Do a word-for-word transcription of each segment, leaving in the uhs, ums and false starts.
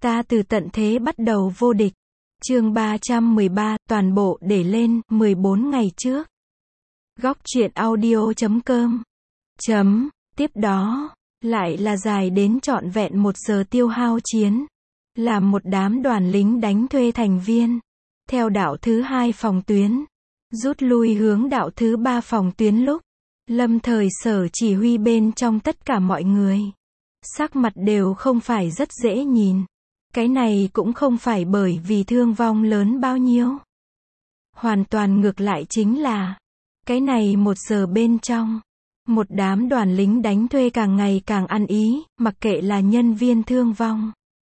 Ta từ tận thế bắt đầu vô địch. Chương ba trăm mười ba, toàn bộ để lên, mười bốn ngày trước. Góc truyện audio chấm com. Chấm, tiếp đó, lại là dài đến trọn vẹn một giờ tiêu hao chiến. Làm một đám đoàn lính đánh thuê thành viên. Theo đạo thứ hai phòng tuyến. Rút lui hướng đạo thứ ba phòng tuyến lúc. Lâm Thời Sở chỉ huy bên trong tất cả mọi người. Sắc mặt đều không phải rất dễ nhìn. Cái này cũng không phải bởi vì thương vong lớn bao nhiêu. Hoàn toàn ngược lại chính là, cái này một giờ bên trong, một đám đoàn lính đánh thuê càng ngày càng ăn ý, mặc kệ là nhân viên thương vong,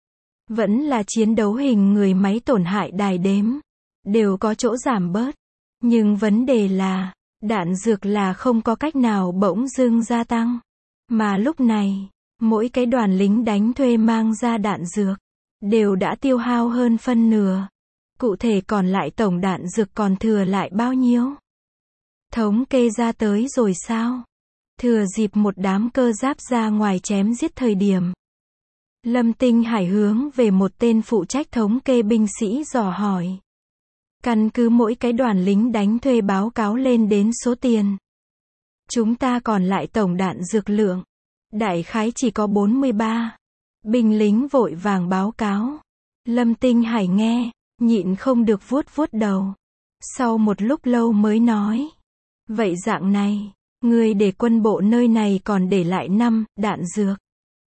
vẫn là chiến đấu hình người máy tổn hại đài đếm, đều có chỗ giảm bớt. Nhưng vấn đề là, đạn dược là không có cách nào bỗng dưng gia tăng. Mà lúc này, mỗi cái đoàn lính đánh thuê mang ra đạn dược, đều đã tiêu hao hơn phân nửa. Cụ thể còn lại tổng đạn dược còn thừa lại bao nhiêu? Thống kê ra tới rồi sao? Thừa dịp một đám cơ giáp ra ngoài chém giết thời điểm. Lâm Tinh Hải hướng về một tên phụ trách thống kê binh sĩ dò hỏi. Căn cứ mỗi cái đoàn lính đánh thuê báo cáo lên đến số tiền. Chúng ta còn lại tổng đạn dược lượng. Đại khái chỉ có bốn mươi ba. Binh lính vội vàng báo cáo. Lâm Tinh Hải nghe, nhịn không được vuốt vuốt đầu. Sau một lúc lâu mới nói. Vậy dạng này, người để quân bộ nơi này còn để lại năm đạn dược.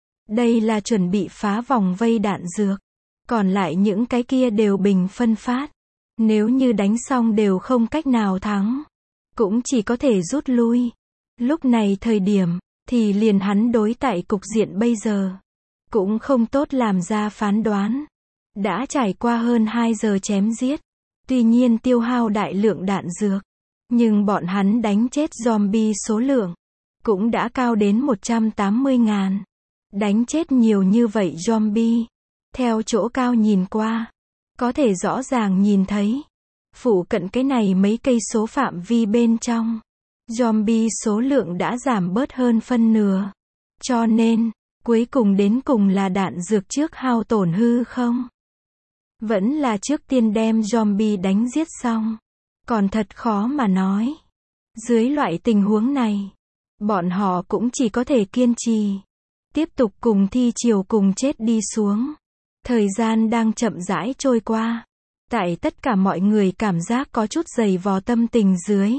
Đây là chuẩn bị phá vòng vây đạn dược. Còn lại những cái kia đều bình phân phát. Nếu như đánh xong đều không cách nào thắng, cũng chỉ có thể rút lui. Lúc này thời điểm, thì liền hắn đối tại cục diện bây giờ, cũng không tốt làm ra phán đoán. Đã trải qua hơn hai giờ chém giết, tuy nhiên tiêu hao đại lượng đạn dược, nhưng bọn hắn đánh chết zombie số lượng, cũng đã cao đến một trăm tám mươi ngàn. Đánh chết nhiều như vậy zombie, theo chỗ cao nhìn qua, có thể rõ ràng nhìn thấy, phụ cận cái này mấy cây số phạm vi bên trong, zombie số lượng đã giảm bớt hơn phân nửa. Cho nên, cuối cùng đến cùng là đạn dược trước hao tổn hư không? Vẫn là trước tiên đem zombie đánh giết xong. Còn thật khó mà nói. Dưới loại tình huống này, bọn họ cũng chỉ có thể kiên trì. Tiếp tục cùng thi chiều cùng chết đi xuống. Thời gian đang chậm rãi trôi qua. Tại tất cả mọi người cảm giác có chút dày vò tâm tình dưới.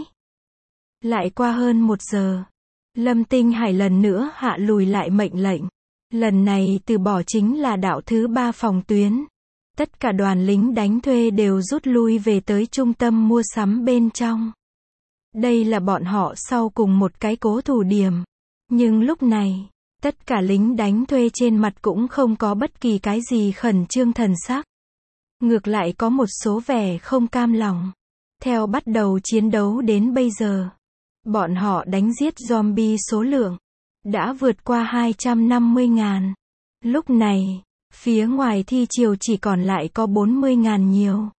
Lại qua hơn một giờ. Lâm Tinh Hải lần nữa hạ lùi lại mệnh lệnh. Lần này từ bỏ chính là đạo thứ ba phòng tuyến. Tất cả đoàn lính đánh thuê đều rút lui về tới trung tâm mua sắm bên trong. Đây là bọn họ sau cùng một cái cố thủ điểm. Nhưng lúc này, tất cả lính đánh thuê trên mặt cũng không có bất kỳ cái gì khẩn trương thần sắc. Ngược lại có một số vẻ không cam lòng. Theo bắt đầu chiến đấu đến bây giờ, bọn họ đánh giết zombie số lượng đã vượt qua hai trăm năm mươi ngàn. Lúc này, phía ngoài thi chiều chỉ còn lại có bốn mươi ngàn nhiều.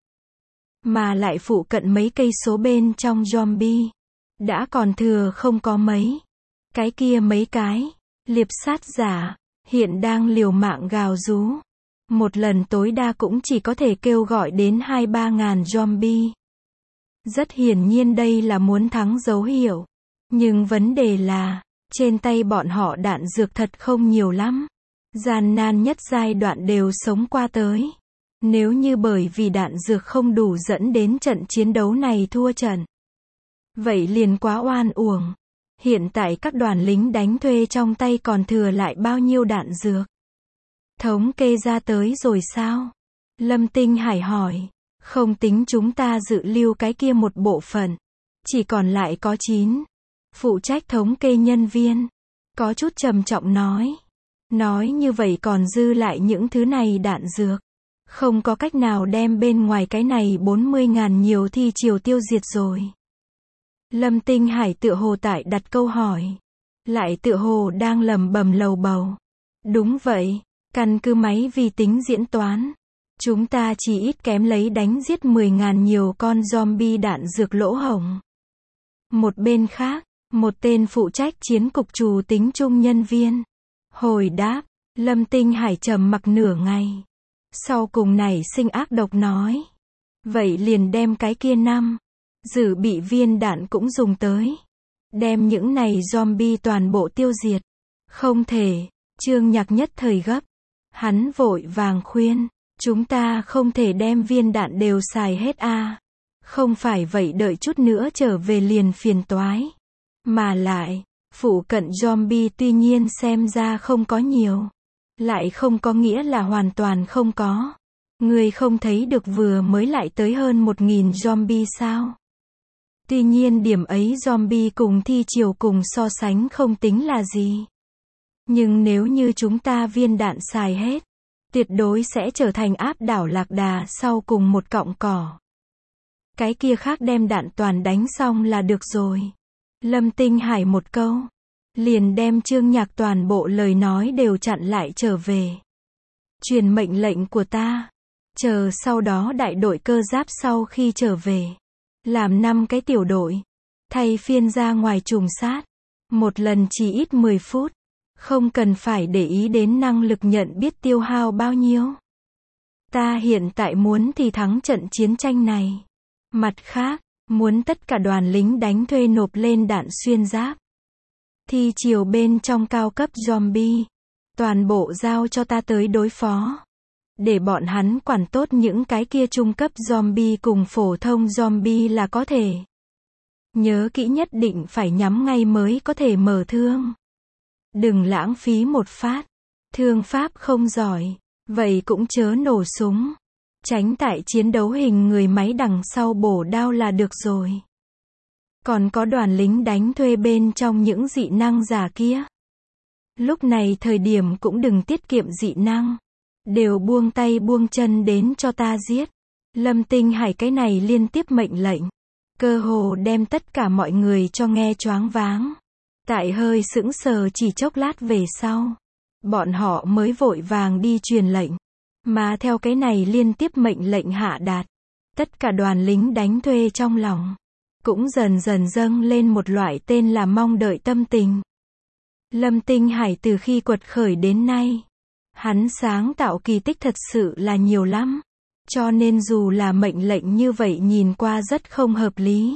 Mà lại phụ cận mấy cây số bên trong zombie, đã còn thừa không có mấy. Cái kia mấy cái, liệp sát giả, hiện đang liều mạng gào rú. Một lần tối đa cũng chỉ có thể kêu gọi đến hai ba ngàn zombie. Rất hiển nhiên đây là muốn thắng dấu hiệu. Nhưng vấn đề là, trên tay bọn họ đạn dược thật không nhiều lắm. Gian nan nhất giai đoạn đều sống qua tới. Nếu như bởi vì đạn dược không đủ dẫn đến trận chiến đấu này thua trận, vậy liền quá oan uổng. Hiện tại các đoàn lính đánh thuê trong tay còn thừa lại bao nhiêu đạn dược? Thống kê ra tới rồi sao? Lâm Tinh Hải hỏi. Không tính chúng ta dự lưu cái kia một bộ phận. Chỉ còn lại có chín. Phụ trách thống kê nhân viên. Có chút trầm trọng nói. Nói như vậy còn dư lại những thứ này đạn dược. Không có cách nào đem bên ngoài cái này bốn mươi ngàn nhiều thi chiều tiêu diệt rồi. Lâm Tinh Hải tựa hồ tại đặt câu hỏi. Lại tựa hồ đang lầm bầm lầu bầu. Đúng vậy, căn cứ máy vi tính diễn toán. Chúng ta chỉ ít kém lấy đánh giết mười ngàn nhiều con zombie đạn dược lỗ hổng. Một bên khác, một tên phụ trách chiến cục trù tính chung nhân viên. Hồi đáp, Lâm Tinh Hải trầm mặc nửa ngày. Sau cùng nảy sinh ác độc nói. Vậy liền đem cái kia năm dự bị viên đạn cũng dùng tới. Đem những này zombie toàn bộ tiêu diệt. Không thể, Trương Nhạc nhất thời gấp. Hắn vội vàng khuyên, chúng ta không thể đem viên đạn đều xài hết a. À. Không phải vậy đợi chút nữa trở về liền phiền toái. Mà lại, phụ cận zombie tuy nhiên xem ra không có nhiều. Lại không có nghĩa là hoàn toàn không có. Người không thấy được vừa mới lại tới hơn một nghìn zombie sao? Tuy nhiên điểm ấy zombie cùng thi triều cùng so sánh không tính là gì. Nhưng nếu như chúng ta viên đạn xài hết, tuyệt đối sẽ trở thành áp đảo lạc đà sau cùng một cọng cỏ. Cái kia khác đem đạn toàn đánh xong là được rồi. Lâm Tinh Hải một câu, liền đem Trương Nhạc toàn bộ lời nói đều chặn lại trở về. Truyền mệnh lệnh của ta, chờ sau đó đại đội cơ giáp sau khi trở về, làm năm cái tiểu đội, thay phiên ra ngoài trùng sát, một lần chỉ ít mười phút, không cần phải để ý đến năng lực nhận biết tiêu hao bao nhiêu. Ta hiện tại muốn thì thắng trận chiến tranh này. Mặt khác, muốn tất cả đoàn lính đánh thuê nộp lên đạn xuyên giáp. Thi triều bên trong cao cấp zombie, toàn bộ giao cho ta tới đối phó. Để bọn hắn quản tốt những cái kia trung cấp zombie cùng phổ thông zombie là có thể. Nhớ kỹ nhất định phải nhắm ngay mới có thể mở thương. Đừng lãng phí một phát. Thương pháp không giỏi, vậy cũng chớ nổ súng. Tránh tại chiến đấu hình người máy đằng sau bổ đao là được rồi. Còn có đoàn lính đánh thuê bên trong những dị năng giả kia. Lúc này thời điểm cũng đừng tiết kiệm dị năng. Đều buông tay buông chân đến cho ta giết. Lâm Tinh Hải cái này liên tiếp mệnh lệnh. Cơ hồ đem tất cả mọi người cho nghe choáng váng. Tại hơi sững sờ chỉ chốc lát về sau. Bọn họ mới vội vàng đi truyền lệnh. Mà theo cái này liên tiếp mệnh lệnh hạ đạt. Tất cả đoàn lính đánh thuê trong lòng. Cũng dần dần dâng lên một loại tên là mong đợi tâm tình. Lâm Tinh Hải từ khi quật khởi đến nay. Hắn sáng tạo kỳ tích thật sự là nhiều lắm. Cho nên dù là mệnh lệnh như vậy nhìn qua rất không hợp lý.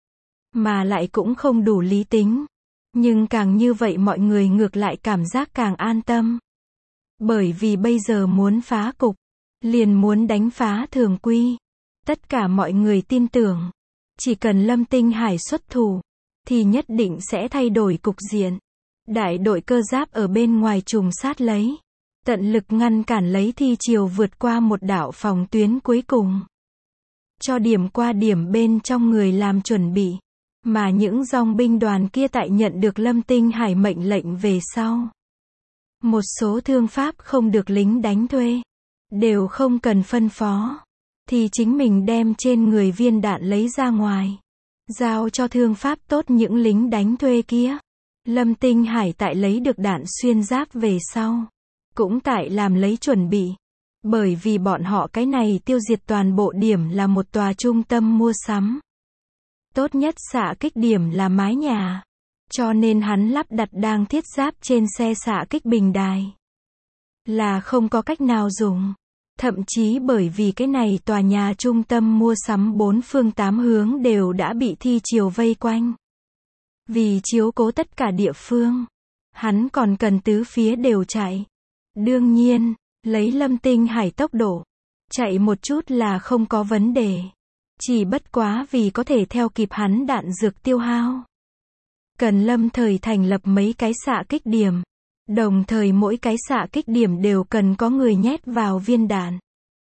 Mà lại cũng không đủ lý tính. Nhưng càng như vậy mọi người ngược lại cảm giác càng an tâm. Bởi vì bây giờ muốn phá cục. Liền muốn đánh phá thường quy. Tất cả mọi người tin tưởng. Chỉ cần Lâm Tinh Hải xuất thủ. Thì nhất định sẽ thay đổi cục diện. Đại đội cơ giáp ở bên ngoài trùng sát lấy. Tận lực ngăn cản lấy thi triều vượt qua một đạo phòng tuyến cuối cùng. Cho điểm qua điểm bên trong người làm chuẩn bị. Mà những dòng binh đoàn kia tại nhận được Lâm Tinh Hải mệnh lệnh về sau. Một số thương pháp không được lính đánh thuê. Đều không cần phân phó. Thì chính mình đem trên người viên đạn lấy ra ngoài. Giao cho thương pháp tốt những lính đánh thuê kia. Lâm Tinh Hải tại lấy được đạn xuyên giáp về sau. Cũng tại làm lấy chuẩn bị. Bởi vì bọn họ cái này tiêu diệt toàn bộ điểm là một tòa trung tâm mua sắm. Tốt nhất xạ kích điểm là mái nhà. Cho nên hắn lắp đặt đang thiết giáp trên xe xạ kích bình đài. Là không có cách nào dùng. Thậm chí bởi vì cái này tòa nhà trung tâm mua sắm bốn phương tám hướng đều đã bị thi triều vây quanh. Vì chiếu cố tất cả địa phương. Hắn còn cần tứ phía đều chạy. Đương nhiên, lấy Lâm Tinh Hải tốc độ. Chạy một chút là không có vấn đề. Chỉ bất quá vì có thể theo kịp hắn đạn dược tiêu hao. Cần lâm thời thành lập mấy cái xạ kích điểm. Đồng thời mỗi cái xạ kích điểm đều cần có người nhét vào viên đạn.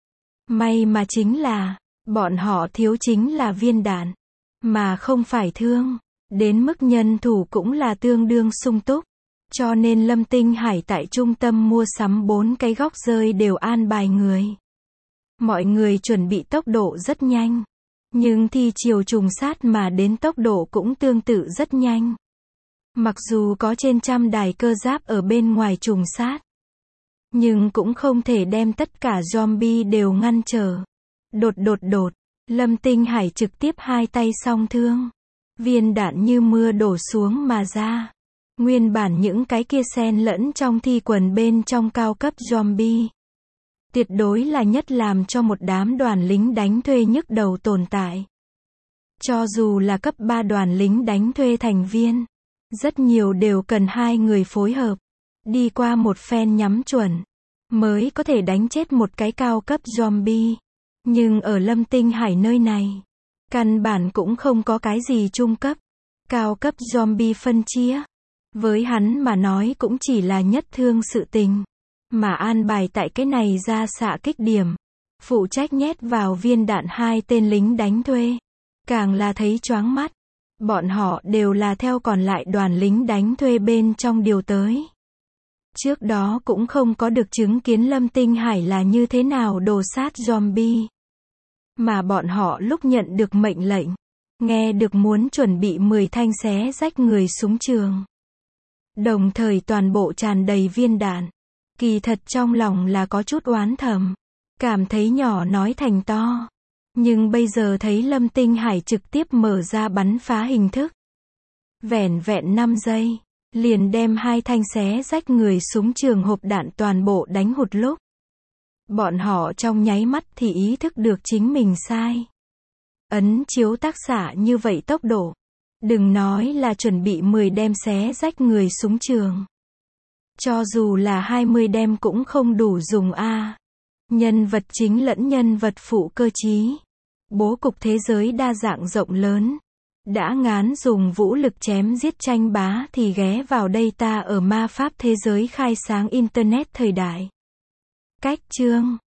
May mà chính là, bọn họ thiếu chính là viên đạn. Mà không phải thương. Đến mức nhân thủ cũng là tương đương sung túc. Cho nên Lâm Tinh Hải tại trung tâm mua sắm bốn cái góc rơi đều an bài người. Mọi người chuẩn bị tốc độ rất nhanh. Nhưng thi triều trùng sát mà đến tốc độ cũng tương tự rất nhanh. Mặc dù có trên trăm đài cơ giáp ở bên ngoài trùng sát. Nhưng cũng không thể đem tất cả zombie đều ngăn trở. Đột đột đột, Lâm Tinh Hải trực tiếp hai tay song thương. Viên đạn như mưa đổ xuống mà ra. Nguyên bản những cái kia xen lẫn trong thi quần bên trong cao cấp zombie. Tuyệt đối là nhất làm cho một đám đoàn lính đánh thuê nhức đầu tồn tại. Cho dù là cấp ba đoàn lính đánh thuê thành viên, rất nhiều đều cần hai người phối hợp, đi qua một phen nhắm chuẩn, mới có thể đánh chết một cái cao cấp zombie. Nhưng ở Lâm Tinh Hải nơi này, căn bản cũng không có cái gì trung cấp, cao cấp zombie phân chia. Với hắn mà nói cũng chỉ là nhất thương sự tình, mà an bài tại cái này ra xạ kích điểm, phụ trách nhét vào viên đạn hai tên lính đánh thuê. Càng là thấy choáng mắt, bọn họ đều là theo còn lại đoàn lính đánh thuê bên trong điều tới. Trước đó cũng không có được chứng kiến Lâm Tinh Hải là như thế nào đồ sát zombie. Mà bọn họ lúc nhận được mệnh lệnh, nghe được muốn chuẩn bị mười thanh xé rách người súng trường. Đồng thời toàn bộ tràn đầy viên đạn. Kỳ thật trong lòng là có chút oán thầm, cảm thấy nhỏ nói thành to. Nhưng bây giờ thấy Lâm Tinh Hải trực tiếp mở ra bắn phá hình thức. Vẻn vẹn năm giây, liền đem hai thanh xé rách người súng trường hộp đạn toàn bộ đánh hụt lúc. Bọn họ trong nháy mắt thì ý thức được chính mình sai. Ấn chiếu tác xạ như vậy tốc độ. Đừng nói là chuẩn bị mười đem xé rách người súng trường. Cho dù là hai mươi đem cũng không đủ dùng a. Nhân vật chính lẫn nhân vật phụ cơ trí. Bố cục thế giới đa dạng rộng lớn. Đã ngán dùng vũ lực chém giết tranh bá thì ghé vào đây ta ở ma pháp thế giới khai sáng Internet thời đại. Cách chương